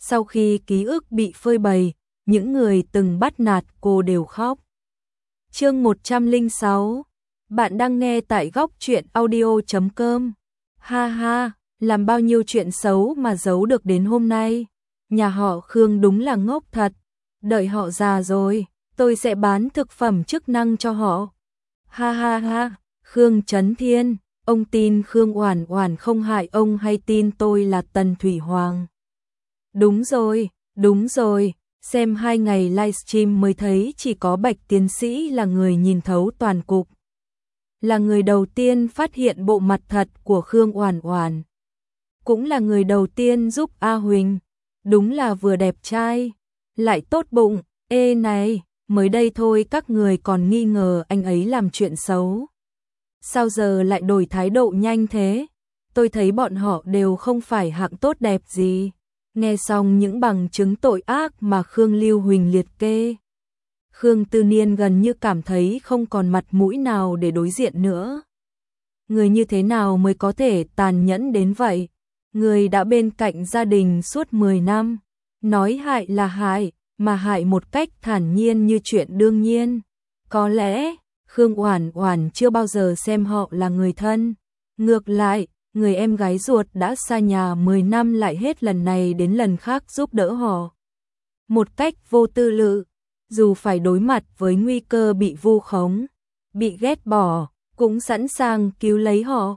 Sau khi ký ức bị phơi bày, những người từng bắt nạt cô đều khóc. Chương 106. Bạn đang nghe tại góc truyện audio.com. Ha ha, làm bao nhiêu chuyện xấu mà giấu được đến hôm nay. Nhà họ Khương đúng là ngốc thật. Đợi họ già rồi, tôi sẽ bán thực phẩm chức năng cho họ. Ha ha ha, Khương Chấn Thiên, ông tin Khương Oản Oản không hại ông hay tin tôi là Tần Thủy Hoàng? Đúng rồi, xem 2 ngày livestream mới thấy chỉ có Bạch tiến sĩ là người nhìn thấu toàn cục. Là người đầu tiên phát hiện bộ mặt thật của Khương Oản Oản. Cũng là người đầu tiên giúp A Huỳnh. Đúng là vừa đẹp trai, lại tốt bụng. Ê này, mới đây thôi các người còn nghi ngờ anh ấy làm chuyện xấu. Sao giờ lại đổi thái độ nhanh thế? Tôi thấy bọn họ đều không phải hạng tốt đẹp gì. Nghe xong những bằng chứng tội ác mà Khương Lưu Huỳnh liệt kê, Khương Tư Niên gần như cảm thấy không còn mặt mũi nào để đối diện nữa. Người như thế nào mới có thể tàn nhẫn đến vậy? Người đã bên cạnh gia đình suốt 10 năm, nói hại là hại, mà hại một cách thản nhiên như chuyện đương nhiên. Có lẽ, Khương Oản Oản chưa bao giờ xem họ là người thân. Ngược lại, người em gái ruột đã xa nhà 10 năm lại hết lần này đến lần khác giúp đỡ họ. Một cách vô tư lự, dù phải đối mặt với nguy cơ bị vu khống, bị ghét bỏ, cũng sẵn sàng cứu lấy họ.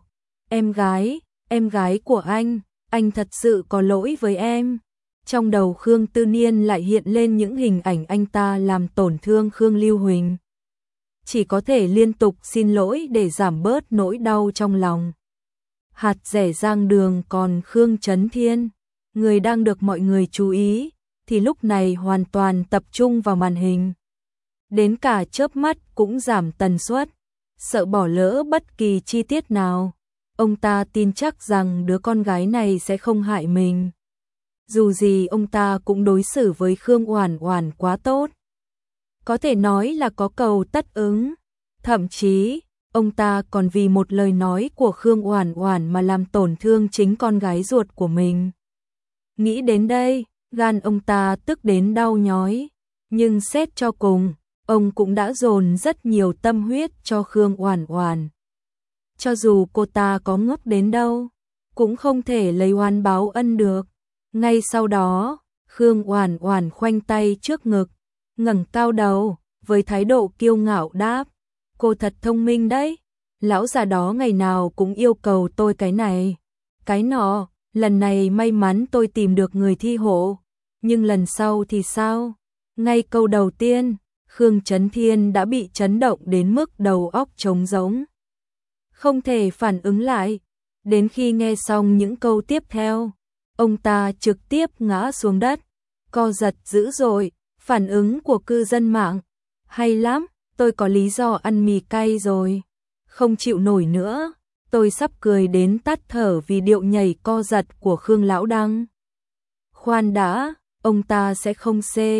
Em gái của anh thật sự có lỗi với em. Trong đầu Khương Tư Niên lại hiện lên những hình ảnh anh ta làm tổn thương Khương Lưu Huỳnh. Chỉ có thể liên tục xin lỗi để giảm bớt nỗi đau trong lòng. Hạt rẻ rang đường, còn Khương Chấn Thiên, người đang được mọi người chú ý, thì lúc này hoàn toàn tập trung vào màn hình. Đến cả chớp mắt cũng giảm tần suất, sợ bỏ lỡ bất kỳ chi tiết nào. Ông ta tin chắc rằng đứa con gái này sẽ không hại mình. Dù gì ông ta cũng đối xử với Khương Oản Oản quá tốt. Có thể nói là có cầu tất ứng. Thậm chí, ông ta còn vì một lời nói của Khương Oản Oản mà làm tổn thương chính con gái ruột của mình. Nghĩ đến đây, gan ông ta tức đến đau nhói. Nhưng xét cho cùng, ông cũng đã dồn rất nhiều tâm huyết cho Khương Oản Oản. Cho dù cô ta có ngốc đến đâu, cũng không thể lấy oán báo ân được. Ngay sau đó, Khương Oản Oản khoanh tay trước ngực, ngẩng cao đầu, với thái độ kiêu ngạo đáp: "Cô thật thông minh đấy, lão già đó ngày nào cũng yêu cầu tôi cái này, cái nọ, lần này may mắn tôi tìm được người thi hộ, nhưng lần sau thì sao?" Ngay câu đầu tiên, Khương Chấn Thiên đã bị chấn động đến mức đầu óc trống rỗng, không thể phản ứng lại. Đến khi nghe xong những câu tiếp theo, ông ta trực tiếp ngã xuống đất, co giật dữ dội. Phản ứng của cư dân mạng: "Hay lắm, tôi có lý do ăn mì cay rồi. Không chịu nổi nữa, tôi sắp cười đến tắt thở vì điệu nhảy co giật của Khương Lão Đăng." Khoan đã, ông ta sẽ không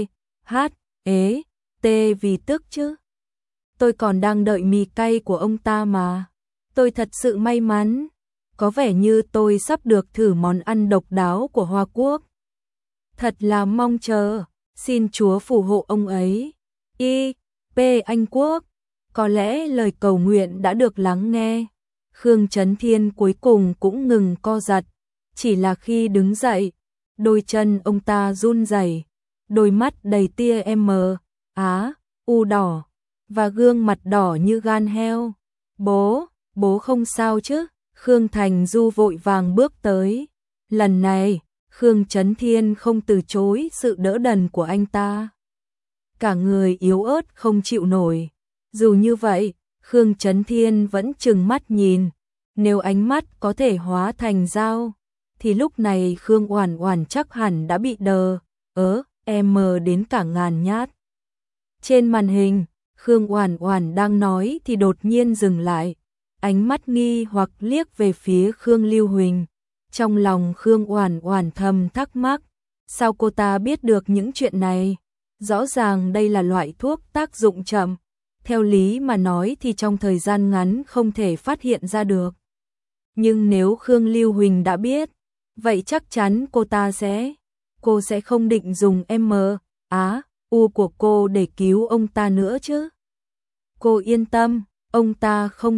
t vì tức chứ? Tôi còn đang đợi mì cay của ông ta mà. Tôi thật sự may mắn. Có vẻ như tôi sắp được thử món ăn độc đáo của Hoa Quốc. Thật là mong chờ. Xin Chúa phù hộ ông ấy. Anh Quốc. Có lẽ lời cầu nguyện đã được lắng nghe. Khương Chấn Thiên cuối cùng cũng ngừng co giật. Chỉ là khi đứng dậy, đôi chân ông ta run rẩy, đôi mắt đầy tia u đỏ, và gương mặt đỏ như gan heo. Bố không sao chứ? Khương Thành Du vội vàng bước tới. Lần này, Khương Chấn Thiên không từ chối sự đỡ đần của anh ta. Cả người yếu ớt không chịu nổi. Dù như vậy, Khương Chấn Thiên vẫn trừng mắt nhìn. Nếu ánh mắt có thể hóa thành dao, thì lúc này Khương Oản Oản chắc hẳn đã bị đến cả ngàn nhát. Trên màn hình, Khương Oản Oản đang nói thì đột nhiên dừng lại. Ánh mắt nghi hoặc liếc về phía Khương Lưu Huỳnh. Trong lòng Khương Oản Oản thầm thắc mắc, sao cô ta biết được những chuyện này? Rõ ràng đây là loại thuốc tác dụng chậm, theo lý mà nói thì trong thời gian ngắn không thể phát hiện ra được. Nhưng nếu Khương Lưu Huỳnh đã biết, vậy chắc chắn cô ta sẽ cô sẽ không định dùng U của cô để cứu ông ta nữa chứ? Cô yên tâm, ông ta không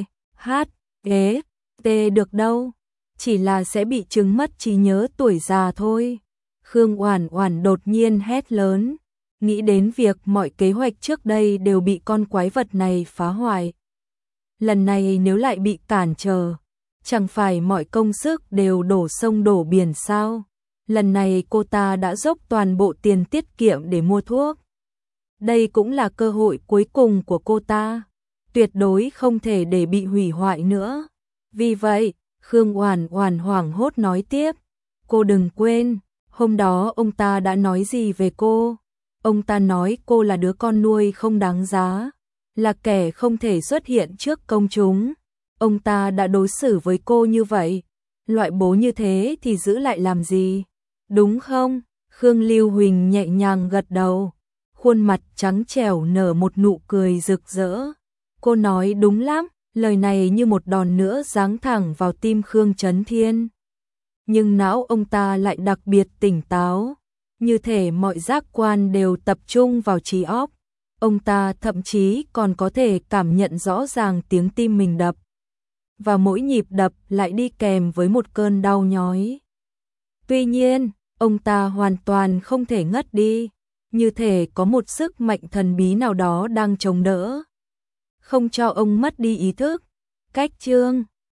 T được đâu, chỉ là sẽ bị chứng mất trí nhớ tuổi già thôi. Khương Oản Oản đột nhiên hét lớn, nghĩ đến việc mọi kế hoạch trước đây đều bị con quái vật này phá hoại. Lần này nếu lại bị cản trở, chẳng phải mọi công sức đều đổ sông đổ biển sao? Lần này cô ta đã dốc toàn bộ tiền tiết kiệm để mua thuốc. Đây cũng là cơ hội cuối cùng của cô ta, tuyệt đối không thể để bị hủy hoại nữa. Vì vậy, Khương Oản Oản hoảng hốt nói tiếp, cô đừng quên, hôm đó ông ta đã nói gì về cô? Ông ta nói cô là đứa con nuôi không đáng giá, là kẻ không thể xuất hiện trước công chúng. Ông ta đã đối xử với cô như vậy, loại bố như thế thì giữ lại làm gì? Đúng không? Khương Lưu Huỳnh nhẹ nhàng gật đầu, khuôn mặt trắng trẻo nở một nụ cười rực rỡ. Cô nói đúng lắm, lời này như một đòn nữa giáng thẳng vào tim Khương Chấn Thiên. Nhưng não ông ta lại đặc biệt tỉnh táo, như thể mọi giác quan đều tập trung vào trí óc. Ông ta thậm chí còn có thể cảm nhận rõ ràng tiếng tim mình đập, và mỗi nhịp đập lại đi kèm với một cơn đau nhói. Tuy nhiên, ông ta hoàn toàn không thể ngất đi, như thể có một sức mạnh thần bí nào đó đang chống đỡ, không cho ông mất đi ý thức. Cách chương